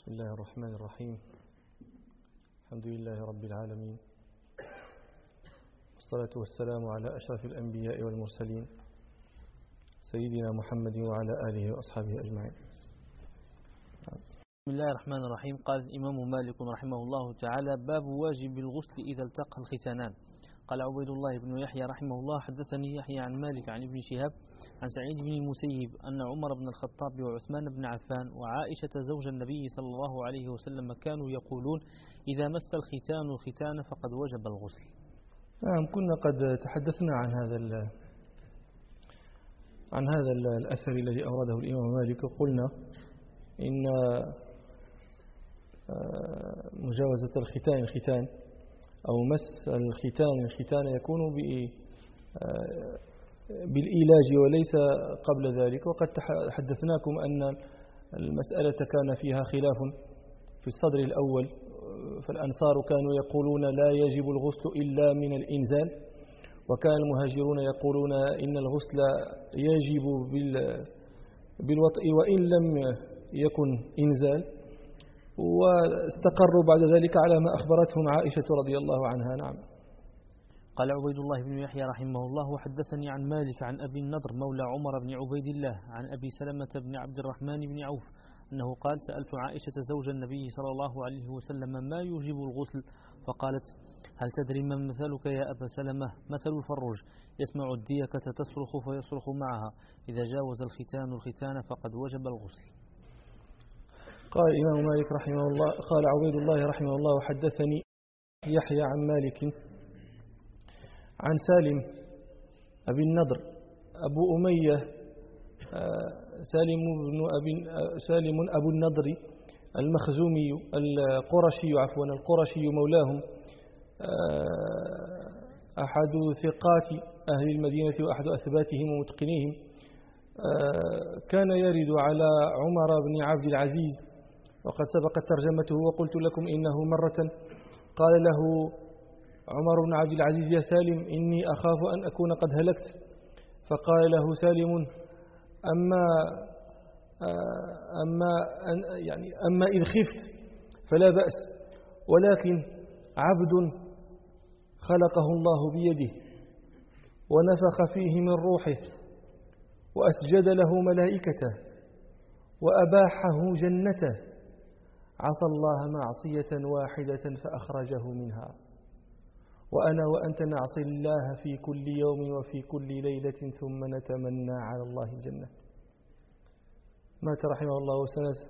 بسم الله الرحمن الرحيم. الحمد لله رب العالمين، والصلاة والسلام على أشرف الأنبياء والمرسلين سيدنا محمد وعلى آله وأصحابه أجمعين. بسم الله الرحمن الرحيم. قال الإمام مالك رحمه الله تعالى: باب واجب الغسل إذا التقى الختانان. قال عبيد الله بن يحيى رحمه الله: حدثني يحيى عن مالك عن ابن شهاب عن سعيد بن المسيب أن عمر بن الخطاب وعثمان بن عفان وعائشة زوج النبي صلى الله عليه وسلم كانوا يقولون: إذا مس الختان الختان فقد وجب الغسل. نعم، كنا قد تحدثنا عن هذا الأثر الذي أورده الإمام مالك، وقلنا إن مجاوزة الختان أو مس الختان يكون بالإيلاج وليس قبل ذلك. وقد حدثناكم أن المسألة كان فيها خلاف في الصدر الأول، فالأنصار كانوا يقولون لا يجب الغسل إلا من الإنزال، وكان المهاجرون يقولون إن الغسل يجب بالوطء وإن لم يكن إنزال، واستقروا بعد ذلك على ما أخبرتهم عائشة رضي الله عنها. نعم. قال عبيد الله بن يحيى رحمه الله: وحدثني عن مالك عن أبي النضر مولى عمر بن عبيد الله عن أبي سلمة بن عبد الرحمن بن عوف أنه قال: سألت عائشة زوج النبي صلى الله عليه وسلم ما يوجب الغسل، فقالت: هل تدري من مثلك يا أبا سلمة؟ مثل الفروج يسمع الديكة تصرخ فيصرخ معها، إذا جاوز الختان فقد وجب الغسل. قال الإمام مالك رحمه الله: قال عبيد الله رحمه الله: وحدثني يحيى عن مالك عن سالم أبي النضر أبو أمية سالم أبو النضر المخزومي القرشي مولاهم، أحد ثقات أهل المدينة وأحد أثباتهم ومتقنيهم، كان يرد على عمر بن عبد العزيز، وقد سبقت ترجمته وقلت لكم إنه مرة قال له عمر بن عبد العزيز: يا سالم، إني أخاف أن أكون قد هلكت. فقال له سالم: أما إذ خفت فلا بأس، ولكن عبد خلقه الله بيده ونفخ فيه من روحه وأسجد له ملائكته وأباحه جنته، عصى الله معصية واحدة فأخرجه منها، وأنا وأنت نعصي الله في كل يوم وفي كل ليلة ثم نتمنى على الله الجنة. مات رحمه الله سنة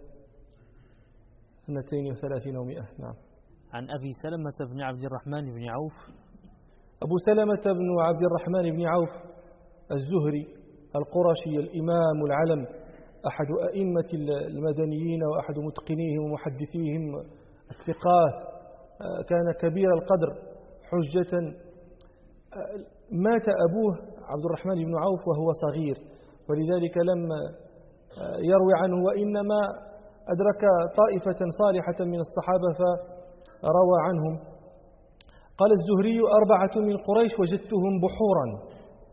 32 و100. نعم. عن أبي سلمة بن عبد الرحمن بن عوف. أبو سلمة بن عبد الرحمن بن عوف الزهري القرشي الإمام العلم، أحد أئمة المدنيين وأحد متقنيهم ومحدثيهم الثقات، كان كبير القدر حجة. مات أبوه عبد الرحمن بن عوف وهو صغير، ولذلك لم يروي عنه، وإنما أدرك طائفة صالحة من الصحابة فروى عنهم. قال الزهري: 4 من قريش وجدتهم بحورا: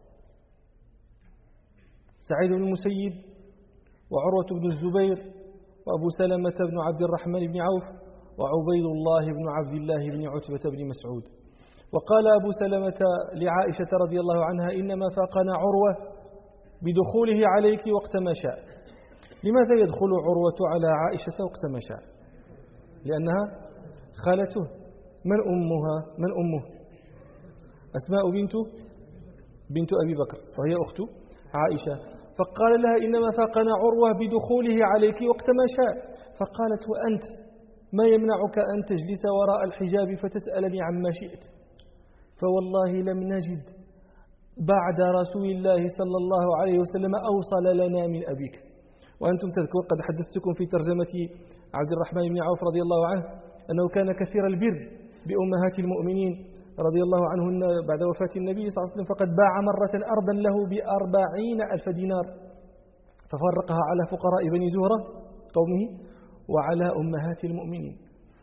سعيد بن المسيب وعروة بن الزبير وأبو سلمة بن عبد الرحمن بن عوف وعبيد الله بن عبد الله بن عتبة بن مسعود. وقال أبو سلمة لعائشة رضي الله عنها: إنما فاقنا عروة بدخوله عليك وقت ما شاء. لماذا يدخل عروة على عائشة وقت ما شاء؟ لأنها خالته. من أمه؟ أسماء بنت أبي بكر، وهي أخت عائشة. فقال لها: إنما فاقنا عروة بدخوله عليك وقت ما شاء. فقالت: وأنت ما يمنعك أن تجلس وراء الحجاب فتسألني عما شئت؟ فوالله لم نجد بعد رسول الله صلى الله عليه وسلم أوصل لنا من أبيك. وأنتم تذكرون قد حدثتكم في ترجمة عبد الرحمن بن عوف رضي الله عنه أنه كان كثير البر بأمهات المؤمنين رضي الله عنهن بعد وفاة النبي صلى الله عليه وسلم، فقد باع مرة أرضا له ب40,000 دينار، ففرقها على فقراء بني زهرة قومه وعلى أمهات المؤمنين.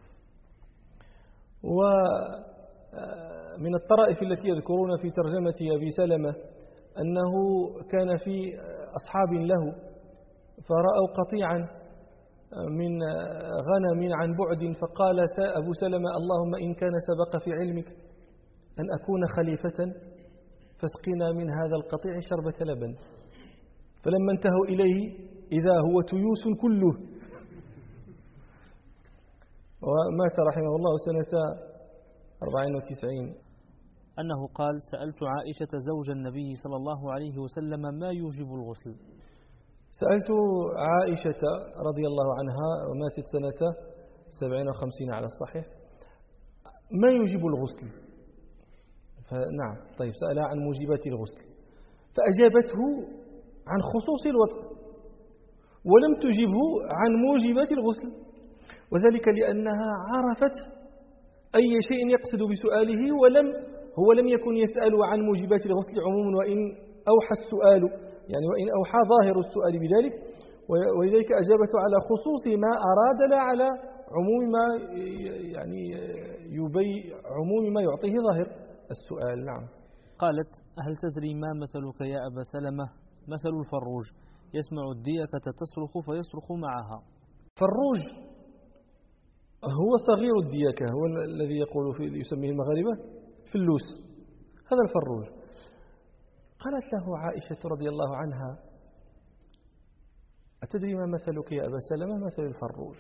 ومن الطرائف التي يذكرون في ترجمة أبي سلمة أنه كان في أصحاب له فرأوا قطيعا من غنم عن بعد، فقال أبو سلمة: اللهم إن كان سبق في علمك أن أكون خليفة فاسقنا من هذا القطيع شربة لبن. فلما انتهوا إليه إذا هو تيوس كله، ومات رحمه الله سنة 94. أنه قال: سألت عائشة زوج النبي صلى الله عليه وسلم ما يوجب الغسل. سألت عائشة رضي الله عنها وماتت سنة 57 على الصحيح ما يوجب الغسل. فنعم، طيب، سألها عن موجبات الغسل فأجابته عن خصوص الوضع ولم تجبه عن موجبات الغسل، وذلك لأنها عرفت أي شيء يقصد بسؤاله، هو لم يكن يسأل عن موجبات الغسل عموما، وإن أوحى السؤال يعني وإن أوحى ظاهر السؤال بذلك، ولذلك أجابته على خصوص ما أراد لا على عموم ما يعني عموم ما يعطيه ظاهر السؤال. نعم. قالت: هل تدري ما مثلك يا أبا سلمة؟ مثل الفروج يسمع الديكة تصرخ فيصرخ معها. فروج هو صغير الديكة، هو الذي يسميه المغاربة فلوس، هذا الفروج. قالت له عائشة رضي الله عنها: أتدري ما مثلك يا أبا سلمة؟ مثل الفروج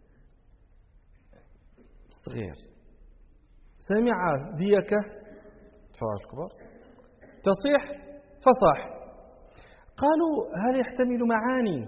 صغير، سمع ديكة فراش كبار تصيح فصاح. قالوا: هل يحتمل معاني؟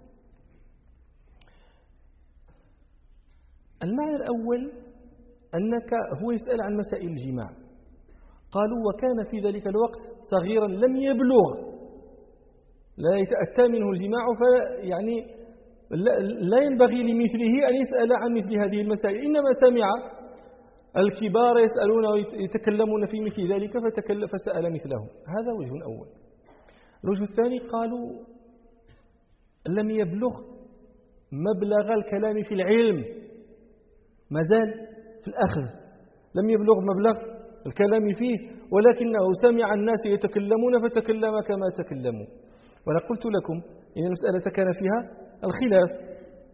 المعنى الأول أنك هو يسأل عن مسائل الجماع. قالوا: وكان في ذلك الوقت صغيرا لم يبلغ، لا يتأتى منه الجماع، فيعني لا ينبغي لمثله أن يسأل عن مثل هذه المسائل، إنما سمع الكبار يسألون ويتكلمون في مثل ذلك فسأل مثله. هذا وجه أول. الوجه الثاني قالوا: لم يبلغ مبلغ الكلام في العلم، ما زال في الأخذ، لم يبلغ مبلغ الكلام فيه، ولكنه سمع الناس يتكلمون فتكلم كما تكلموا. وأنا قلت لكم إن المسألة كان فيها الخلاف،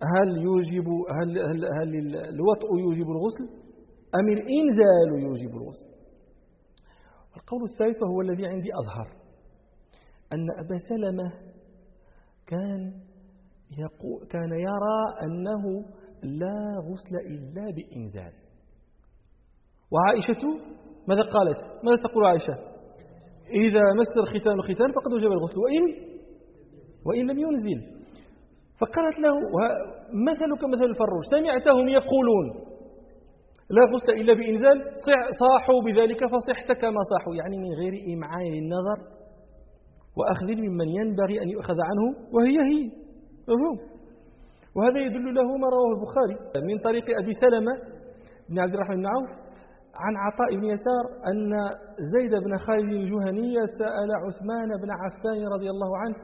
هل الوطء يوجب الغسل أم الإنزال يوجب الغسل؟ القول الثالث هو الذي عندي أظهر، أن أبا سلمة كان يرى أنه لا غسل إلا بإنزال. وعائشة ماذا قالت؟ ماذا تقول عائشة؟ إذا مس الختان الختان فقد وجب الغسل وإن لم ينزل. فقالت له: مثلك مثل الفروج، سمعتهم يقولون لا غسل إلا بإنزال، صاحوا بذلك فصحت كما صاحوا، يعني من غير إمعان للنظر وأخذ ممن ينبغي أن يؤخذ عنه وهي مفهوم. وهذا يدل له ما رواه البخاري من طريق أبي سلمة بن عبد الرحمن بن عوف عن عطاء بن يسار أن زيد بن خالد الجهني سأل عثمان بن عفان رضي الله عنه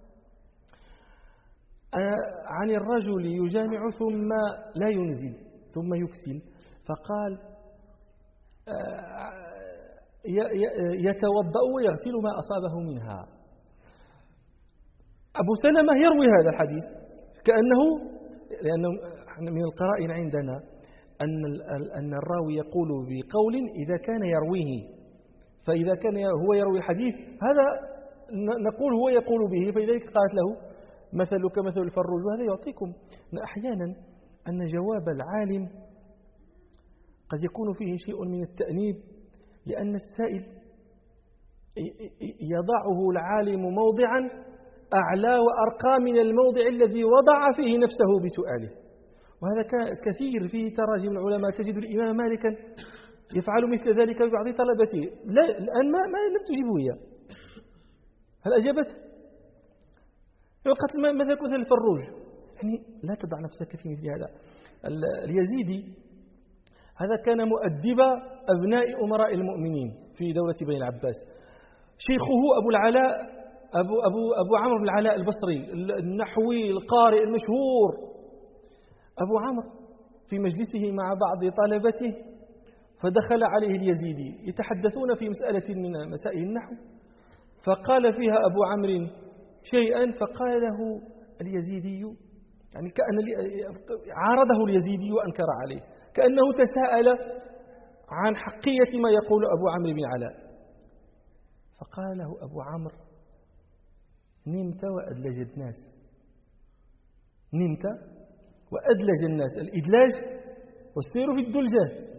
عن الرجل يجامع ثم لا ينزل ثم يكسل، فقال: يتوضأ ويغسل ما أصابه منها. أبو سلمة يروي هذا الحديث لأنه من القرائن عندنا أن الراوي يقول بقول إذا كان يرويه، فإذا كان هو يروي الحديث هذا نقول هو يقول به، فلذلك قالت له: مثلك مثل الفروج. وهذا يعطيكم أحيانا أن جواب العالم قد يكون فيه شيء من التأنيب، لأن السائل يضعه العالم موضعا أعلى وأرقى من الموضع الذي وضع فيه نفسه بسؤاله. وهذا كثير في تراجم العلماء، تجد الإمام مالكا يفعل مثل ذلك ببعض طلبته. الآن ما لم تجيبه إياه، هل أجابت؟ وقت مثل الفروج، يعني لا تضع نفسك في مثل هذا. اليزيدي هذا كان مؤدب أبناء أمراء المؤمنين في دولة بني العباس. شيخه أبو العلاء أبو عمرو بن العلاء البصري النحوي القارئ المشهور. أبو عمرو في مجلسه مع بعض طلبته فدخل عليه اليزيدي يتحدثون في مسألة من مسائل النحو، فقال فيها أبو عمرو شيئا، فقال له اليزيدي: يعني كأن عارضه اليزيدي وأنكر عليه، كأنه تساءل عن حقية ما يقول أبو عمرو بن علاء، فقال له أبو عمرو: نمت وأدلج الناس. نمت وأدلج الناس، الإدلاج والسير في الدلجة.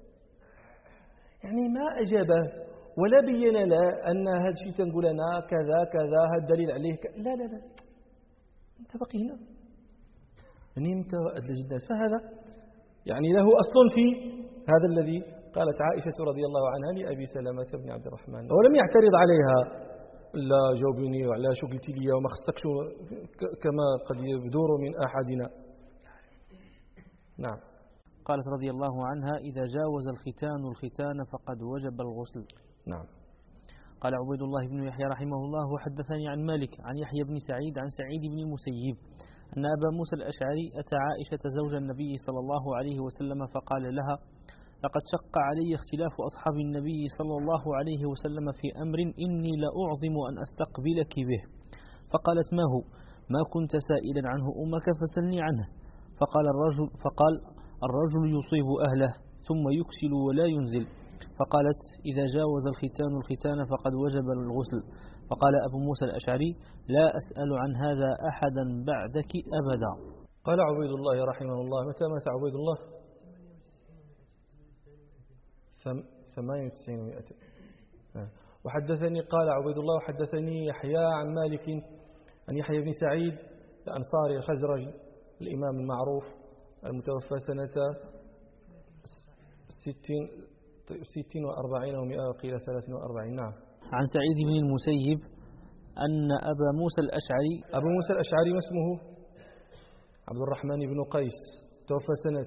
يعني ما أجابه ولا بين له أن هذا الشيء تنقول لنا كذا كذا، هذا الدليل عليه لا لا لا، أنت بقي هنا. نمت وأدلج الناس، فهذا يعني له أصل في هذا الذي قالت عائشة رضي الله عنها لأبي سلمة بن عبد الرحمن، ولم يعترض عليها: لا جاوبيني وعلى شو قلتي لي وما خصكش كما قد يبدور من أحدنا. نعم. قالت رضي الله عنها: إذا جاوز الختان فقد وجب الغسل. نعم. قال عبيد الله بن يحيى رحمه الله: وحدثني عن مالك عن يحيى بن سعيد عن سعيد بن المسيب أن أبا موسى الأشعري أتى عائشة زوج النبي صلى الله عليه وسلم فقال لها: لقد شق علي اختلاف أصحاب النبي صلى الله عليه وسلم في أمر إني لأعظم أن أستقبلك به. فقالت: ما هو؟ ما كنت سائلا عنه أمك فسلني عنه. فقال الرجل يصيب أهله ثم يكسل ولا ينزل. فقالت: إذا جاوز الختان فقد وجب الغسل. فقال أبو موسى الأشعري: لا أسأل عن هذا أحدا بعدك أبدا. قال عبيد الله رحمه الله: متى مات عبيد الله؟ 98 و100. وحدثني، قال عبيد الله: وحدثني يحيى عن مالك عن يحيى بن سعيد الأنصاري الخزرجي الإمام المعروف المتوفى سنة 60 و40 و100 وقيل 43. نعم. عن سعيد بن المسيب أن أبا موسى الأشعري ما اسمه؟ عبد الرحمن بن قيس، توفى سنة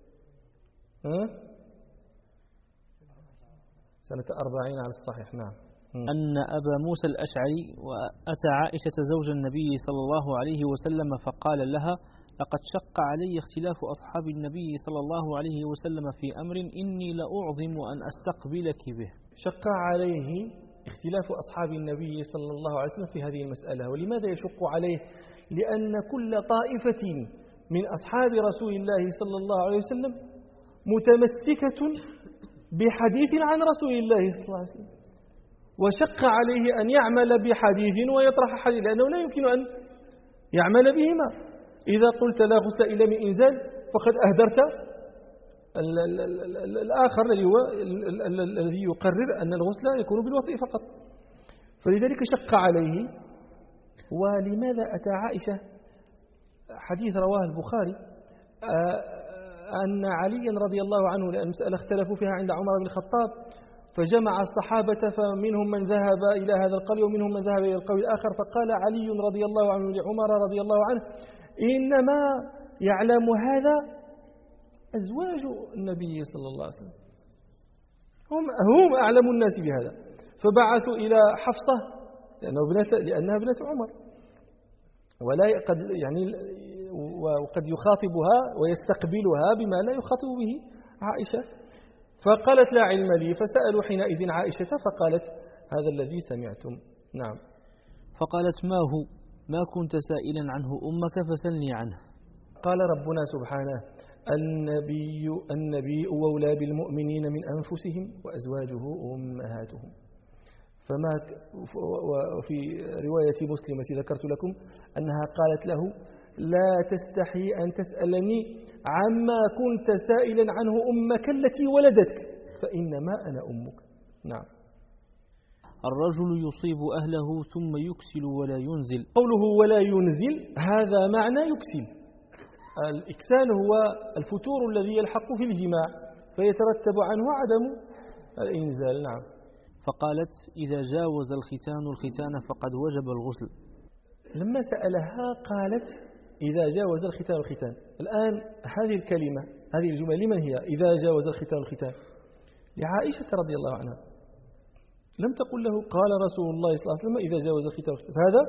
40 على الصحيح. نعم. أن أبا موسى الأشعري وأتى عائشة زوج النبي صلى الله عليه وسلم فقال لها: لقد شق علي اختلاف أصحاب النبي صلى الله عليه وسلم في أمر إني لأعظم أن أستقبلك به. شق عليه اختلاف أصحاب النبي صلى الله عليه وسلم في هذه المسألة. ولماذا يشق عليه؟ لأن كل طائفة من أصحاب رسول الله صلى الله عليه وسلم متمسكة بحديث عن رسول الله صلى الله عليه وسلم، وشق عليه أن يعمل بحديث ويطرح حديث، لأنه لا يمكن أن يعمل بهما. إذا قلت لا غسل إلا من إنزال فقد أهدرت الآخر الذي يقرر أن الغسل يكون بالوطء فقط. فلذلك شق عليه. ولماذا أتى عائشة؟ حديث رواه البخاري أن عليا رضي الله عنه، لأن المسألة اختلفوا فيها عند عمر بن الخطاب، فجمع الصحابة فمنهم من ذهب إلى هذا القول ومنهم من ذهب إلى القول الآخر. فقال علي رضي الله عنه لعمر رضي الله عنه: إنما يعلم هذا أزواج النبي صلى الله عليه وسلم، هم أعلم الناس بهذا. فبعثوا إلى حفصة لأنها ابنة عمر، وقد يخاطبها ويستقبلها بما لا يخاطب به عائشة. فقالت: لا علم لي. فسألوا حينئذ عائشة فقالت: هذا الذي سمعتم. نعم. فقالت: ما هو؟ ما كنت سائلا عنه أمك فسلني عنه. قال ربنا سبحانه: النبي أولى بالمؤمنين من أنفسهم وأزواجه أمهاتهم. وفي رواية مسلم التي ذكرت لكم أنها قالت له: لا تستحي أن تسألني عما كنت سائلا عنه أمك التي ولدتك فإنما أنا أمك. نعم. الرجل يصيب أهله ثم يكسل ولا ينزل. قوله ولا ينزل هذا معنى يكسل. الإكسال هو الفتور الذي يلحق في الجماع فيترتب عنه عدم الإنزال. نعم. فقالت: إذا جاوز الختان فقد وجب الغسل. لما سألها قالت: إذا جاوز الختان. الآن هذه الكلمة، هذه الجملة لمن هي؟ إذا جاوز الختان لعائشة رضي الله عنها. لم تقل له قال رسول الله صلى الله عليه وسلم إذا جاوز الختان. هذا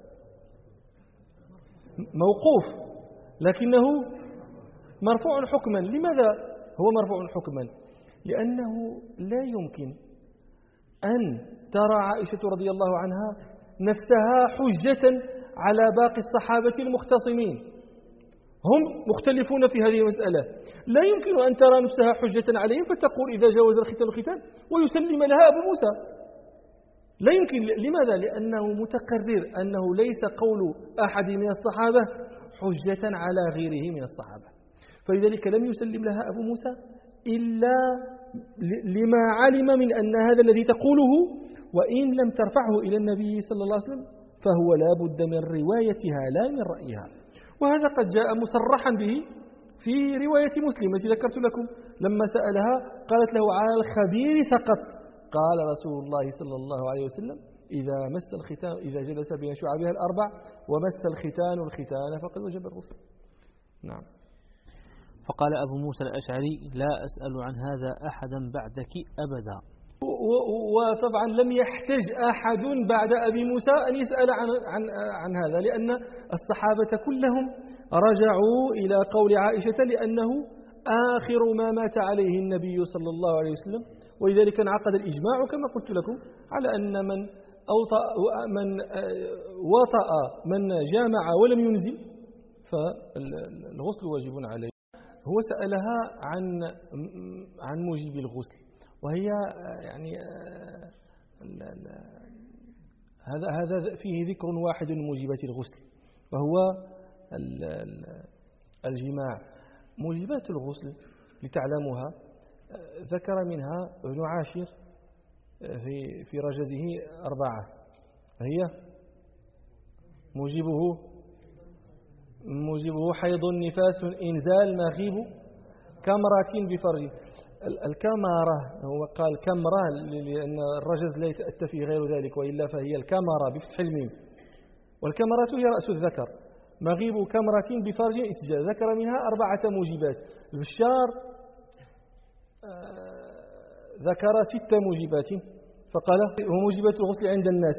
موقوف لكنه مرفوع حكما. لماذا هو مرفوع حكما؟ لأنه لا يمكن أن ترى عائشة رضي الله عنها نفسها حجة على باقي الصحابة المختصمين. هم مختلفون في هذه المسألة. لا يمكن أن ترى نفسها حجة عليهم فتقول إذا جاوز الختان ويسلم لها أبو موسى. لا يمكن. لماذا؟ لأنه متقرر أنه ليس قول أحد من الصحابة حجة على غيره من الصحابة، فلذلك لم يسلم لها أبو موسى إلا لما علم من أن هذا الذي تقوله وإن لم ترفعه إلى النبي صلى الله عليه وسلم فهو لا بد من روايتها لا من رأيها. وهذا قد جاء مصرحا به في رواية مسلم التي ذكرت لكم، لما سألها قالت له على الخبير سقط. قال رسول الله صلى الله عليه وسلم إذا جلس بين شعبها الأربع ومس الختان فقد وجب الغسل. نعم. فقال أبو موسى الأشعري لا أسأل عن هذا أحدا بعدك أبدا. وطبعا لم يحتج أحد بعد أبي موسى أن يسأل عن هذا، لأن الصحابة كلهم رجعوا إلى قول عائشة لأنه آخر ما مات عليه النبي صلى الله عليه وسلم، ولذلك انعقد الإجماع كما قلت لكم على أن من وطأ من جامع ولم ينزل فالغسل واجب عليه. هو سألها عن موجب الغسل، وهي يعني هذا فيه ذكر واحد من موجبات الغسل وهو الجماع. موجبات الغسل لتعلمها ذكر منها ابن عاشر في رجزه 4، هي موجبه حيض نفاس إنزال مغيب كمرة بفرج. الكمرة هو قال كمرة لأن الرجز لا يتأتى فيه غير ذلك، وإلا فهي الكمرة بفتح الميم، والكمرة هي رأس الذكر. مغيب كمرة بفرج إسجال ذكر منها 4 موجبات. البشار ذكر 6 موجبات فقال وموجبات الغسل عند الناس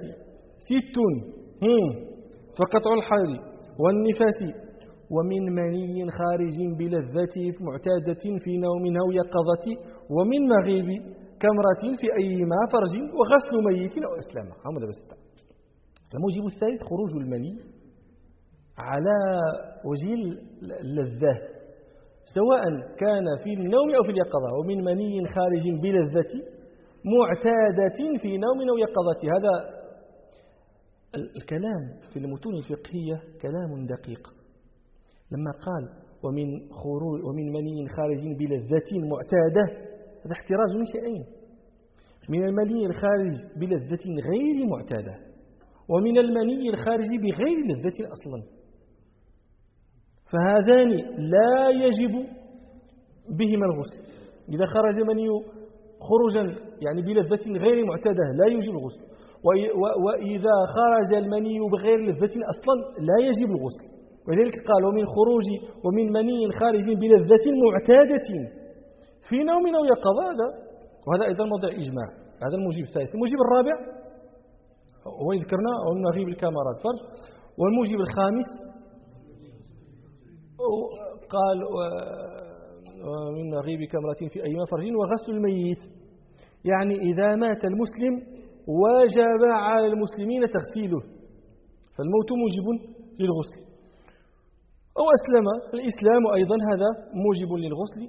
6 فقطع الحيض والنفاس ومن مني خارج بلذة معتادة في نوم أو يقظة ومن مغيب كمرة في أيما فرج وغسل ميت أو أسلم. هم بس. الموجب الثالث خروج المني على وجه اللذة سواء كان في النوم أو في اليقظة، ومن مني خارج بلذة معتادة في نوم أو يقظة. هذا الكلام في المتون الفقهية كلام دقيق. لما قال ومن مني خارج بلذة معتادة، هذا احتراز من شيئين: من المني الخارج بلذة غير معتادة، ومن المني الخارج بغير لذة أصلا. فهذان لا يجب بهما الغسل. إذا خرج مني خروجا يعني بلذة غير معتادة لا يجب الغسل، وإذا خرج المني بغير لذة أصلا لا يجب الغسل. ولذلك قال ومن مني خارج بلذة معتادة في نوم أو يقظة. وهذا أيضا موضع إجماع. هذا الموجب الثالث. الموجب الرابع هو ذكرنا ومن مغيب الكاميرات فرج. والموجب الخامس قال ومن مغيب كاميرات في أيما فرج وغسل الميت، يعني إذا مات المسلم وجب على المسلمين تغسيله، فالموت موجب للغسل. أو أسلم، الإسلام أيضا هذا موجب للغسل.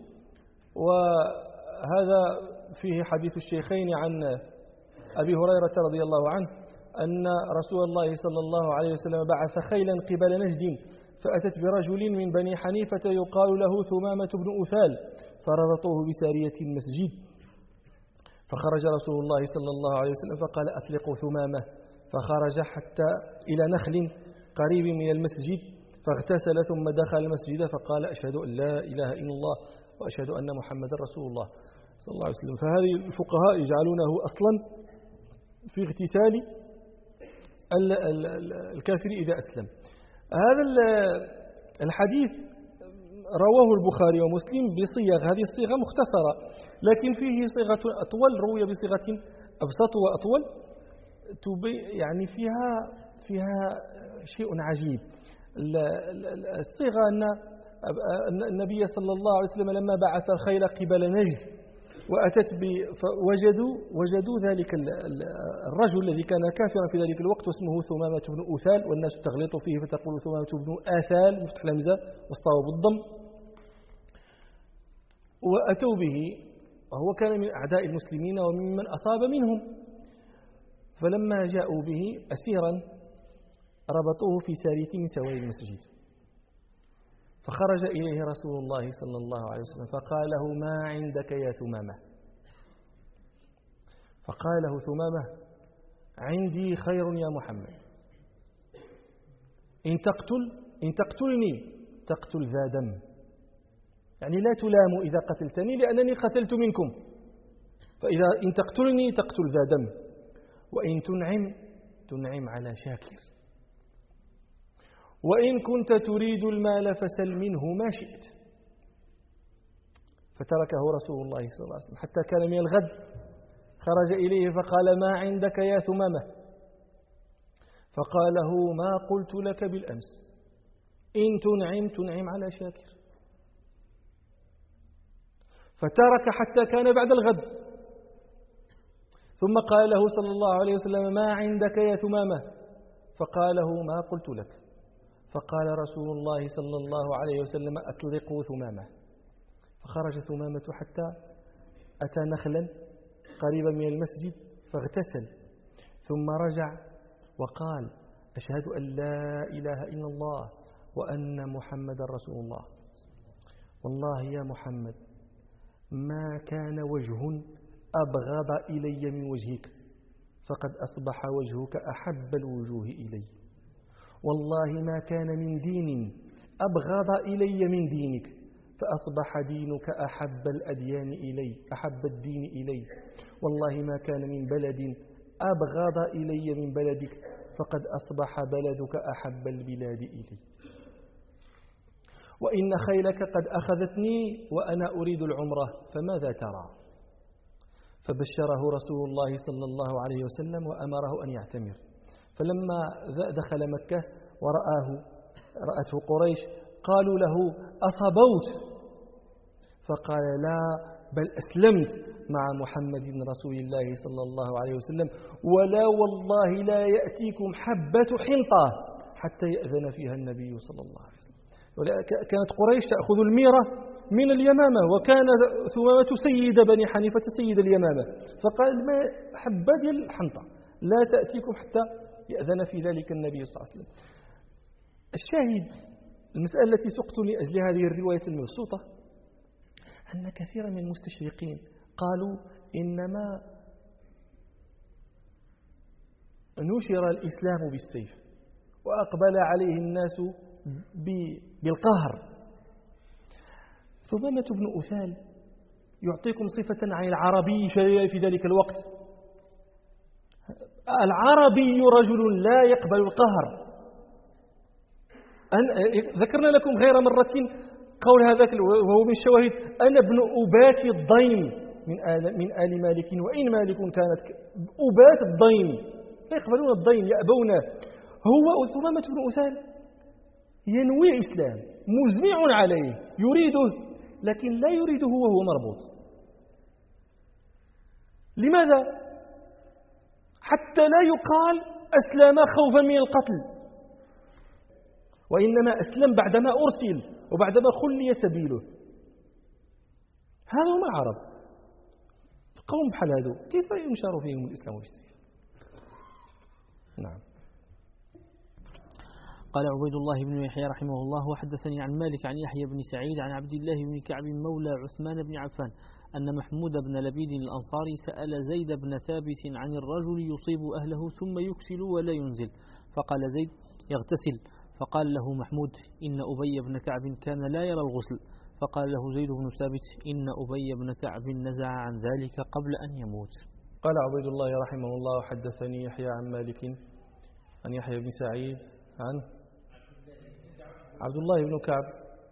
وهذا فيه حديث الشيخين عن أبي هريرة رضي الله عنه أن رسول الله صلى الله عليه وسلم بعث خيلا قبل نجد فأتت برجل من بني حنيفة يقال له ثمامة بن أثال فربطوه بسارية المسجد، فخرج رسول الله صلى الله عليه وسلم فقال أطلقوا ثمامة، فخرج حتى إلى نخل قريب من المسجد فاغتسل ثم دخل المسجد فقال أشهد أن لا إله إلا الله وأشهد أن محمدا رسول الله صلى الله عليه وسلم. فهذه الفقهاء يجعلونه أصلا في اغتسال الكافر إذا أسلم. هذا الحديث رواه البخاري ومسلم بصيغ، هذه الصيغة مختصرة، لكن فيه صيغة أطول روي بصيغة أبسط وأطول يعني فيها شيء عجيب. الصيغة أن النبي صلى الله عليه وسلم لما بعث الخيل قبل نجد وأتت وجدوا ذلك الرجل الذي كان كافرا في ذلك الوقت واسمه ثمامة بن أثال، والناس تغلط فيه فتقول ثمامة بن آثال بفتح الهمزة والصواب بالضم. وأتوا به وهو كان من أعداء المسلمين وممن أصاب منهم، فلما جاءوا به أسيرا ربطوه في سارية من سواري المسجد، فخرج إليه رسول الله صلى الله عليه وسلم فقال له: ما عندك يا ثمامة؟ فقال له ثمامة: عندي خير يا محمد، إن تقتلني تقتل ذا دم، يعني لا تلام إذا قتلتني لأنني قتلت منكم، فإذا إن تقتلني تقتل ذا دم، وإن تنعم على شاكر، وإن كنت تريد المال فسل منه ما شئت. فتركه رسول الله صلى الله عليه وسلم حتى كان من الغد، خرج إليه فقال: ما عندك يا ثمامة؟ فقال له: ما قلت لك بالأمس، إن تنعم على شاكر. فترك حتى كان بعد الغد، ثم قال له صلى الله عليه وسلم: ما عندك يا ثمامة؟ فقال له: ما قلت لك. فقال رسول الله صلى الله عليه وسلم: أطلقوا ثمامة. فخرج ثمامة حتى أتى نخلا قريبا من المسجد فاغتسل، ثم رجع وقال: أشهد أن لا إله إلا الله وأن محمد رسول الله. والله يا محمد ما كان وجه أبغض إلي من وجهك، فقد أصبح وجهك أحب الوجوه إلي. والله ما كان من دين أبغض إلي من دينك، فأصبح دينك أحب الأديان إلي، أحب الدين إلي. والله ما كان من بلد أبغض إلي من بلدك، فقد أصبح بلدك أحب البلاد إلي. وإن خيلك قد أخذتني وأنا أريد العمرة، فماذا ترى؟ فبشره رسول الله صلى الله عليه وسلم وأمره أن يعتمر. فلما دخل مكة رأته قريش قالوا له: أصبوت؟ فقال: لا، بل أسلمت مع محمد رسول الله صلى الله عليه وسلم، ولا والله لا يأتيكم حبة حنطة حتى يأذن فيها النبي صلى الله عليه وسلم. كانت قريش تأخذ الميرة من اليمامة، وكان ثمامة سيد بني حنيفة سيد اليمامة، فقال: ما حبة ديال الحنطة لا تأتيكم حتى يأذن في ذلك النبي صلى الله عليه وسلم. الشاهد المسألة التي سقت لأجل هذه الرواية المبسوطة أن كثيرا من المستشرقين قالوا إنما نشر الإسلام بالسيف وأقبل عليه الناس بالقهر. ثمامة بن أثال يعطيكم صفة عن العربي في ذلك الوقت. العربي رجل لا يقبل القهر. ذكرنا لكم غير مرة قول هذاك وهو من الشواهد: أنا ابن أبات الضيم من آل مالك، وإن مالك كانت أبات الضيم، لا يقبلون الضيم، يأبونه. هو ثمامة بن أثال ينوي الإسلام، مزمع عليه، يريده، لكن لا يريده وهو مربوط. لماذا؟ حتى لا يقال أسلم خوفا من القتل، وإنما أسلم بعدما أرسل وبعدما خلي سبيله. هذا هم العرب، قوم بحال هذو كيف ينشر فيهم الإسلام بالسيف؟ نعم. قال عبيد الله بن يحيى رحمه الله: وحدثني عن مالك عن يحيى بن سعيد عن عبد الله بن كعب مولى عثمان بن عفان أن محمود بن لبيد الأنصاري سأل زيد بن ثابت عن الرجل يصيب أهله ثم يكسل ولا ينزل، فقال زيد: يغتسل. فقال له محمود: إن أبي بن كعب كان لا يرى الغسل. فقال له زيد بن ثابت: إن أبي بن كعب نزع عن ذلك قبل أن يموت. قال عبيد الله رحمه الله: حدثني يحيى عن مالك عن يحيى بن سعيد عن عبد الله بن كعب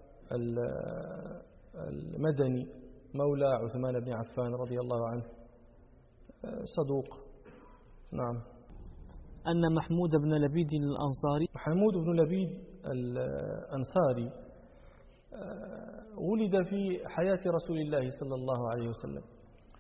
المدني مولى عثمان بن عفان رضي الله عنه، صدوق. نعم. أن محمود بن لبيد الأنصاري، محمود بن لبيد الأنصاري ولد في حياة رسول الله صلى الله عليه وسلم،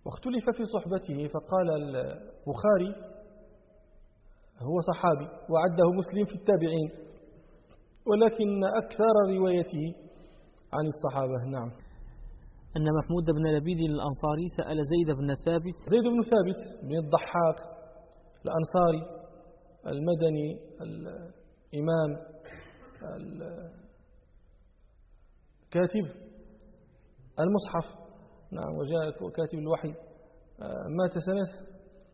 واختلف في صحبته، فقال البخاري هو صحابي وعده مسلم في التابعين، ولكن أكثر روايته عن الصحابة. نعم. أن محمود بن لبيد الأنصاري سأل زيد بن ثابت بن الضحاك الأنصاري المدني الإمام كاتب المصحف، نعم، وجاء كاتب الوحي، مات سنة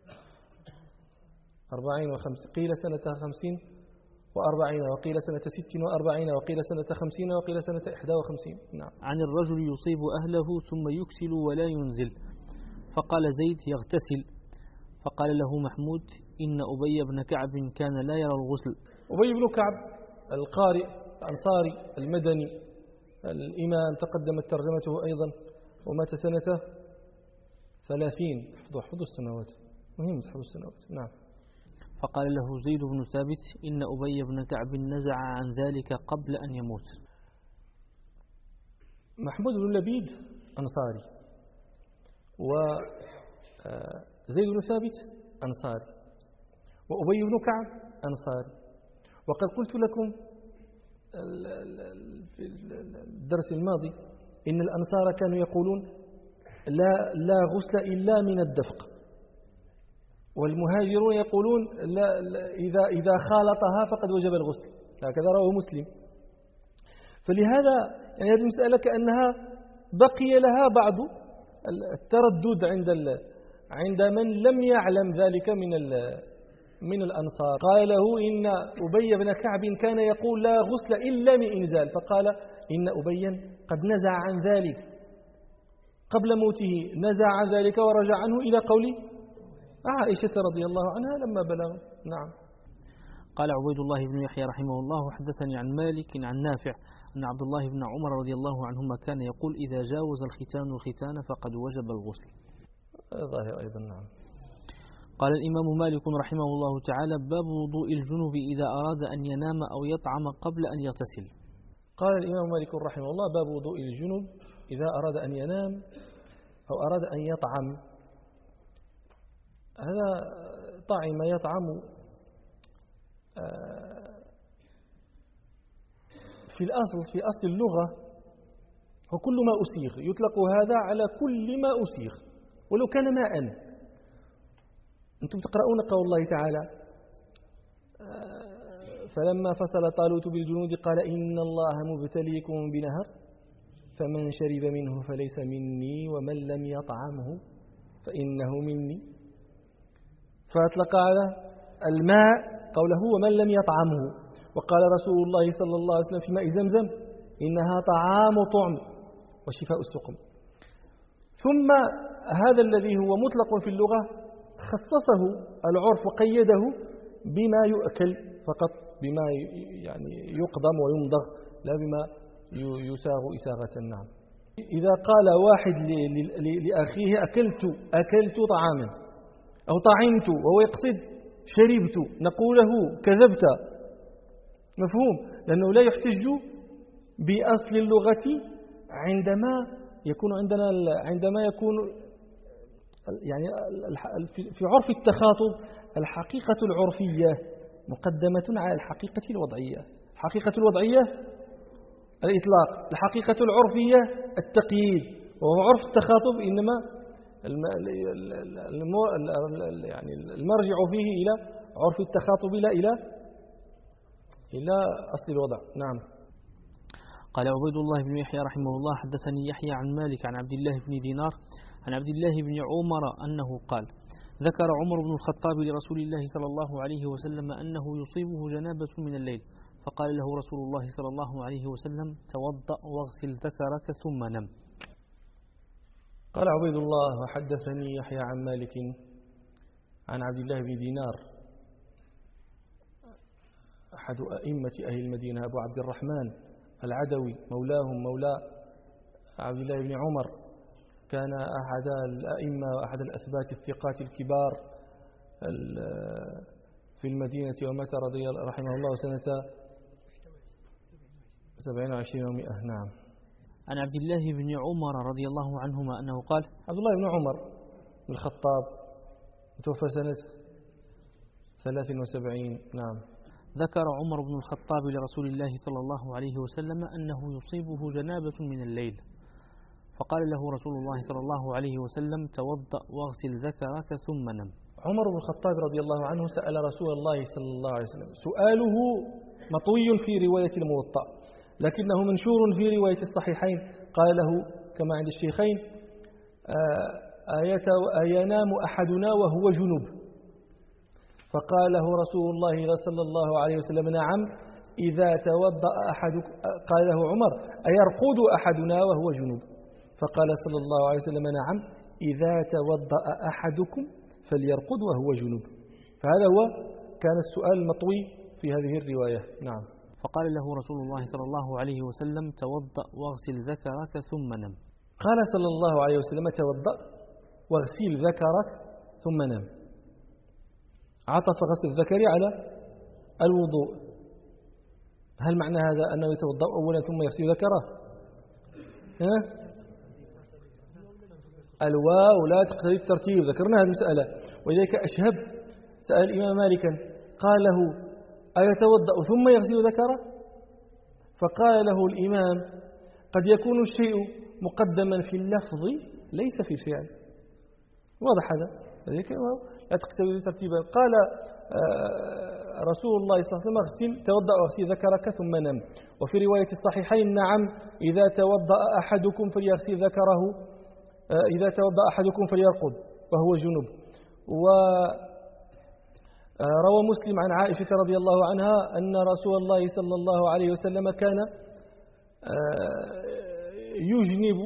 40 و50، قيل سنة 50 و40، وقيل سنة 60 و40، وقيل سنة 50، وقيل سنة 51. نعم. عن الرجل يصيب أهله ثم يكسل ولا ينزل، فقال زيد يغتسل، فقال له محمود إن أبي بن كعب كان لا يرى الغسل. أبي بن كعب القارئ الأنصاري المدني الإمام، تقدمت ترجمته أيضا، ومات سنة 30. حفظ السنوات، مهم حفظ السنوات. نعم. فقال له زيد بن ثابت إن أبي بن كعب نزع عن ذلك قبل أن يموت. محمود بن لبيد أنصاري، وزيد بن ثابت أنصاري، وأبي بن كعب أنصاري. وقد قلت لكم في الدرس الماضي إن الأنصار كانوا يقولون لا غسل إلا من الدفق، والمهاجرون يقولون لا إذا خالطها فقد وجب الغسل، هكذا رواه مسلم. فلهذا يعني هذه المسألة كأنها بقي لها بعض التردد عند من لم يعلم ذلك من الأنصار. قال له إن أبي بن كعب كان يقول لا غسل إلا من إنزال، فقال إن أبيا قد نزع عن ذلك قبل موته، نزع عن ذلك ورجع عنه إلى قول عائشة رضي الله عنها لما بلغ. نعم. قال عبيد الله بن يحيى رحمه الله حدثني عن مالك عن نافع أن عبد الله بن عمر رضي الله عنهما كان يقول إذا جاوز الختان الختان فقد وجب الغسل. ظاهر أيضا. نعم. قال الإمام مالك رحمه الله تعالى باب وضوء الجنب إذا أراد أن ينام أو يطعم قبل أن يغتسل. قال الإمام مالك رحمه الله باب وضوء الجنب إذا أراد أن ينام أو أراد أن يطعم. هذا طعم يطعم في أصل اللغة هو كل ما أسيغ، يطلق هذا على كل ما أسيغ ولو كان ماء. أنتم تقرؤون قول الله تعالى فلما فصل طالوت بالجنود قال إن الله مبتليكم بنهر فمن شرب منه فليس مني ومن لم يطعمه فإنه مني. فأطلق على الماء قوله ومن لم يطعمه. وقال رسول الله صلى الله عليه وسلم في ماء زمزم إنها طعام طعم وشفاء السقم. ثم هذا الذي هو مطلق في اللغة خصصه العرف وقيده بما يؤكل فقط، بما يعني يقضم ويمضغ، لا بما يساغ إساغة. نعم. إذا قال واحد لأخيه أكلت طعاما أو طعمت وهو يقصد شربت، نقول له كذبت، مفهوم، لأنه لا يحتج بأصل اللغة عندما يكون يعني في عرف التخاطب الحقيقة العرفية مقدمة على الحقيقة الوضعية. الحقيقة الوضعية الإطلاق، الحقيقة العرفية التقييد، وهو عرف التخاطب إنما يعني المرجع فيه إلى عرف التخاطب لا إلى أصل الوضع. نعم. قال عبيد الله بن يحيى رحمه الله حدثني يحيى عن مالك عن عبد الله بن دينار عن عبد الله بن عمر أنه قال ذكر عمر بن الخطاب لرسول الله صلى الله عليه وسلم أنه يصيبه جنابة من الليل، فقال له رسول الله صلى الله عليه وسلم توضأ واغسل ذكرك ثم نم. قال عبيد الله وحدثني يحيى عن مالك عن عبد الله بن دينار أحد أئمة أهل المدينة أبو عبد الرحمن العدوي مولاهم مولى عبد الله بن عمر، كان أحد الأئمة وأحد الأثبات الثقات الكبار في المدينة، ومات رحمه الله سنة 27 و100. نعم. عن عبد الله بن عمر رضي الله عنهما أنه قال عبد الله بن عمر بن الخطاب توفى سنة 73. نعم. ذكر عمر بن الخطاب لرسول الله صلى الله عليه وسلم أنه يصيبه جنابة من الليل، فقال له رسول الله صلى الله عليه وسلم: توضأ واغسل ذكرك ثم نم. عمر بن الخطاب رضي الله عنه سأل رسول الله صلى الله عليه وسلم، سؤاله مطوي في رواية الموطأ لكنه منشور في رواية الصحيحين. قال له كما عند الشيخين: أينام أحدنا وهو جنوب؟ فقال له رسول الله صلى الله عليه وسلم: نعم إذا توضأ أحدكم. قال له عمر: أيرقد أحدنا وهو جنوب؟ فقال صلى الله عليه وسلم: نعم إذا توضأ أحدكم فليرقد وهو جنوب. فهذا هو كان السؤال المطوي في هذه الرواية. نعم. فقال له رسول الله صلى الله عليه وسلم: توضأ واغسل ذكرك ثم نم. قال صلى الله عليه وسلم: توضأ واغسل ذكرك ثم نم. عطف غسل الذكر على الوضوء. هل معنى هذا أنه يتوضأ أولا ثم يغسل ذكره؟ الواو لا تقتضي الترتيب، ذكرنا هذه المسألة. ولذلك أشهب سأل الإمام مالكا قال له: أيتوضأ ثم يغسل ذكره؟ فقال له الإمام: قد يكون الشيء مقدما في اللفظ ليس في الفعل. واضح هذا؟ لذلك لا تقتضي الترتيب. قال رسول الله صلى الله عليه وسلم: توضأ واغسل ذكرك ثم نم. وفي رواية الصحيحين: نعم إذا توضأ أحدكم فليغسل ذكره، إذا توضأ أحدكم فليرقد وهو جنوب. وروى مسلم عن عائشة رضي الله عنها أن رسول الله صلى الله عليه وسلم كان يجنب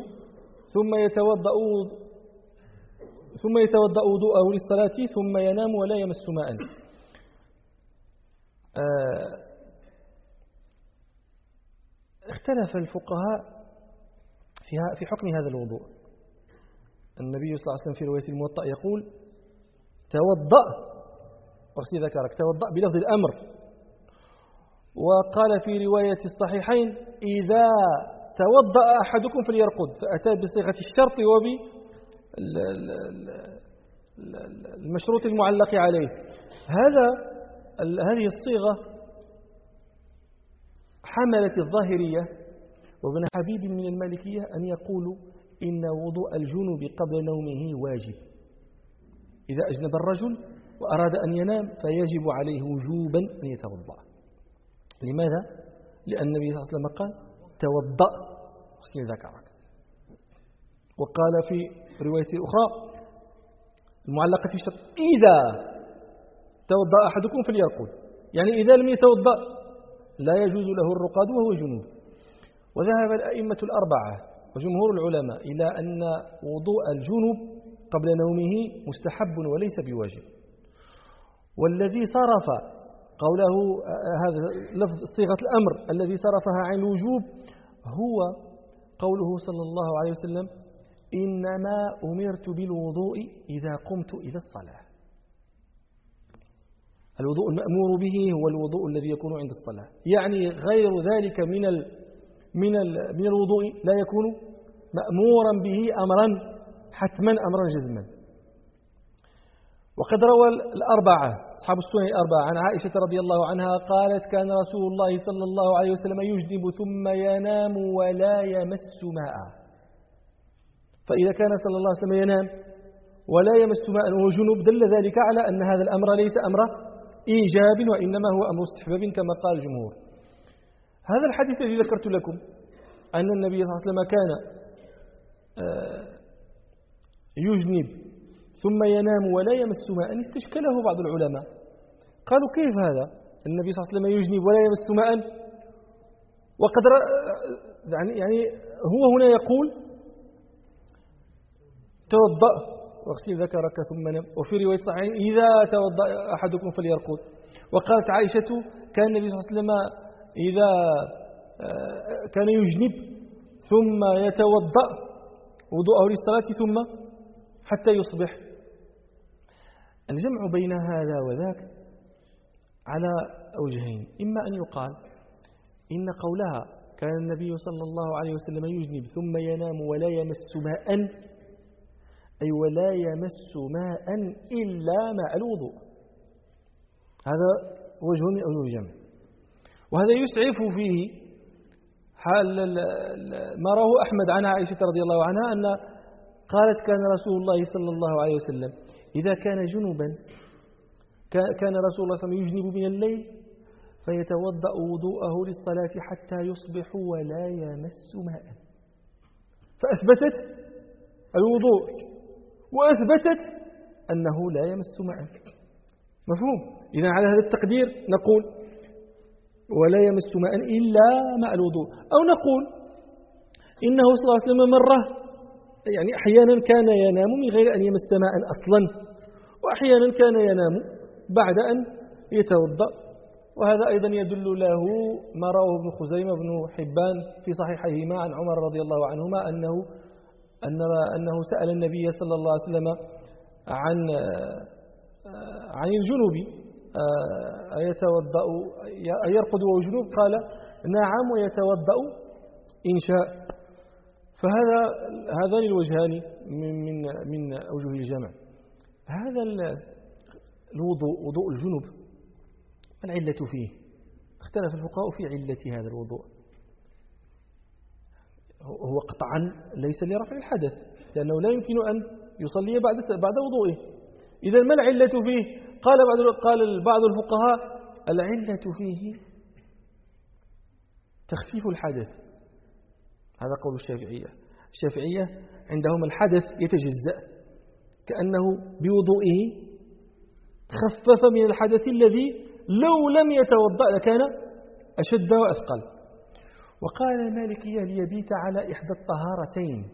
ثم يتوضأ وضوءه للصلاة ثم ينام ولا يمس ماء. اختلف الفقهاء في حكم هذا الوضوء. النبي صلى الله عليه وسلم في رواية الموطأ يقول: توضأ واغسل ذكرك، توضأ بلفظ الأمر. وقال في رواية الصحيحين: إذا توضأ أحدكم فليرقد، فأتى بصيغة الشرط المشروط المعلق عليه. هذه الصيغة حملت الظاهرية وابن حبيب من المالكية أن يقولوا إن وضوء الجنوب قبل نومه واجب. إذا أجنب الرجل وأراد أن ينام فيجب عليه وجوبا أن يتوضأ. لماذا؟ لأن النبي صلى الله عليه وسلم قال: توضأ واغسل ذكرك. وقال في رواية أخرى المعلقة في الشرط: إذا توضأ أحدكم فليرقد، يعني إذا لم يتوضأ لا يجوز له الرقاد وهو جنوب. وذهب الأئمة الأربعة وجمهور العلماء إلى أن وضوء الجنوب قبل نومه مستحب وليس بواجب. والذي صرف قوله هذا لفظ صيغة الأمر الذي صرفها عن الوجوب هو قوله صلى الله عليه وسلم: إنما أمرت بالوضوء إذا قمت إلى الصلاة. الوضوء المأمور به هو الوضوء الذي يكون عند الصلاة، يعني غير ذلك من الوضوء لا يكون مأمورا به أمرا حتما، أمرا جزما. وقد روى الأربعة أصحاب السنن الأربعة عن عائشة رضي الله عنها قالت: كان رسول الله صلى الله عليه وسلم يجنب ثم ينام ولا يمس ماء. فإذا كان صلى الله عليه وسلم ينام ولا يمس ماء وهو جنوب دل ذلك على أن هذا الأمر ليس أمر إيجاب وإنما هو أمر استحباب كما قال الجمهور. هذا الحديث الذي ذكرت لكم أن النبي صلى الله عليه وسلم كان يجنب ثم ينام ولا يمس ماء استشكله بعض العلماء. قالوا: كيف هذا؟ النبي صلى الله عليه وسلم يجنب ولا يمس ماء، وقد يعني هو هنا يقول: توضأ واغسل ذكرك ثم نم. وفي رواية صحيح: إذا توضأ أحدكم فليرقد. وقالت عائشة: كان النبي صلى الله عليه وسلم إذا كان يجنب ثم يتوضأ وضوءه للصلاة ثم حتى يصبح. الجمع بين هذا وذاك على أوجهين: إما أن يقال إن قولها كان النبي صلى الله عليه وسلم يجنب ثم ينام ولا يمس ماء أي ولا يمس ماء إلا ماء الوضوء. هذا وجه من أوجه الجمع، وهذا يسعف فيه حال ما رواه أحمد عن عائشة رضي الله عنها أن قالت كان رسول الله صلى الله عليه وسلم إذا كان جنبا كان رسول الله صلى الله عليه وسلم يجنب من الليل فيتوضأ وضوءه للصلاة حتى يصبح ولا يمس ماء، فأثبتت الوضوء وأثبتت أنه لا يمس ماء. مفهوم؟ إذن على هذا التقدير نقول ولا يمس ماء إلا ماء الوضوء، أو نقول إنه صلى الله عليه وسلم مرة يعني أحيانا كان ينام من غير أن يمس ماء أصلا، وأحيانا كان ينام بعد أن يتوضأ. وهذا أيضا يدل له ما رواه ابن خزيمة بن حبان في صحيحيهما عن عمر رضي الله عنهما أنه سأل النبي صلى الله عليه وسلم عن الجنوب أيرقد وهو جنوب؟ قال نعم ويتوضأ إن شاء. هذان الوجهان من أوجه الجمع. هذا الوضوء، وضوء الجنوب، ما العلة فيه؟ اختلف الفقهاء في علة هذا الوضوء. هو قطعا ليس لرفع الحدث، لأنه لا يمكن أن يصلي بعد وضوئه. إذا ما العلة فيه؟ قال بعض الفقهاء العلة فيه تخفيف الحدث. هذا قول الشافعية عندهم الحدث يتجزأ، كأنه بوضوئه خفف من الحدث الذي لو لم يتوضأ لكان أشد وأثقل. وقال المالكية ليبيت على إحدى الطهارتين،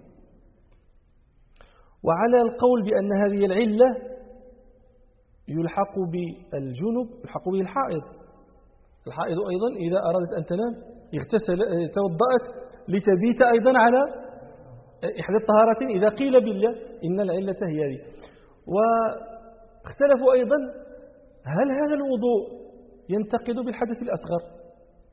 وعلى القول بأن هذه العلة يلحق بالجنب يلحق به الحائض. الحائض أيضا إذا أرادت أن تنام توضأت لتبيت أيضا على إحدى الطهارتين إذا قيل بالله إن العلة هي هذه. واختلفوا أيضا هل هذا الوضوء ينتقد بالحدث الأصغر؟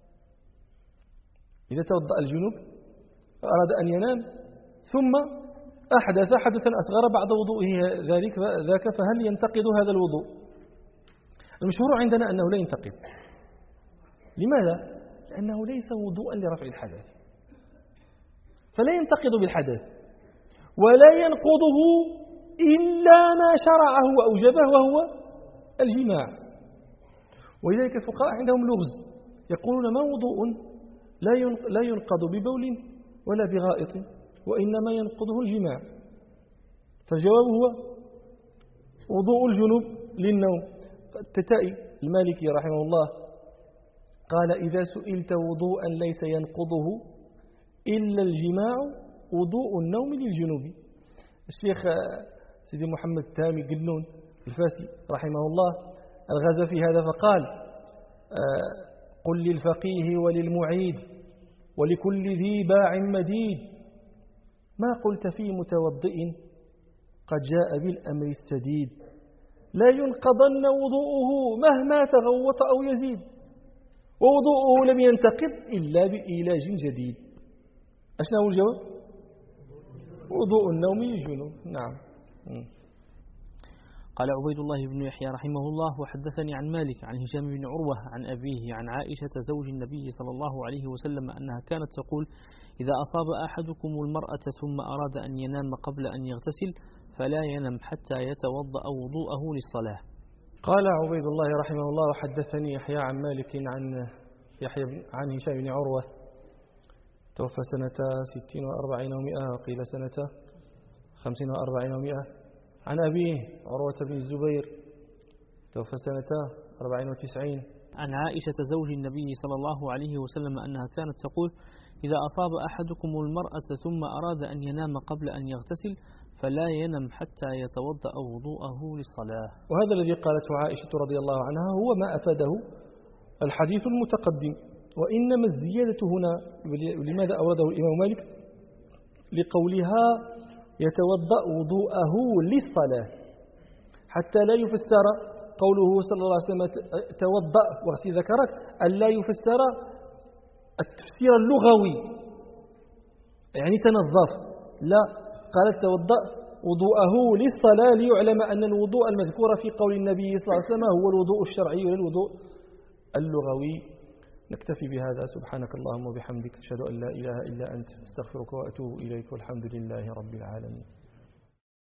إذا توضأ الجنوب أراد أن ينام ثم أحدث حدثا أصغر بعد وضوئه ذاك فهل ينتقد هذا الوضوء؟ المشهور عندنا أنه لا ينتقد. لماذا؟ لأنه ليس وضوءا لرفع الحدث، فلا ينتقد بالحدث ولا ينقضه إلا ما شرعه وأوجبه وهو الجماع. ولذلك الفقهاء عندهم لغز، يقولون ما وضوء لا ينقض ببول ولا بغائط وإنما ينقضه الجماع. فالجواب هو وضوء الجنوب للنوم. التتائي المالكي رحمه الله قال إذا سئلت وضوءا ليس ينقضه إلا الجماع وضوء النوم للجنوب. الشيخ سيدي محمد تامي قنون الفاسي رحمه الله الغاز في هذا فقال قل للفقيه وللمعيد ولكل ذي باع مديد ما قلت في متوضئ قد جاء بالأمر السديد لا ينقضن وضوءه مهما تغوط أو يزيد ووضوءه لم ينتقض إلا بإيلاج جديد. أشنا هو الجواب؟ وضوء النوم للجنوب. نعم. قال عبيد الله بن يحيى رحمه الله وحدثني عن مالك عن هشام بن عروة عن أبيه عن عائشة زوج النبي صلى الله عليه وسلم أنها كانت تقول إذا أصاب أحدكم المرأة ثم أراد أن ينام قبل أن يغتسل فلا ينم حتى يتوضأ وضوءه للصلاة. قال عبيد الله رحمه الله وحدثني يحيى عن مالك عن هشام بن عروة توفى سنة 60 و40 و100 وقيل سنة 50 و40 و100 عن أبيه عروة بن الزبير توفى سنة 40 و90 عن عائشة زوج النبي صلى الله عليه وسلم أنها كانت تقول إذا أصاب أحدكم المرأة ثم أراد أن ينام قبل أن يغتسل فلا ينم حتى يتوضأ وضوءه للصلاة. وهذا الذي قالته عائشة رضي الله عنها هو ما أفاده الحديث المتقدم، وإنما الزيادة هنا لماذا أورده الإمام مالك؟ لقولها يتوضأ وضوءه للصلاة، حتى لا يفسر قوله صلى الله عليه وسلم توضأ واغسل ذكرك أن لا يفسر التفسير اللغوي يعني تنظف، لا، قالت توضأ وضوءه للصلاة ليعلم أن الوضوء المذكور في قول النبي صلى الله عليه وسلم هو الوضوء الشرعي والوضوء اللغوي. نكتفي بهذا. سبحانك اللهم وبحمدك أشهد أن لا إله إلا أنت أستغفرك وأتوب إليك والحمد لله رب العالمين.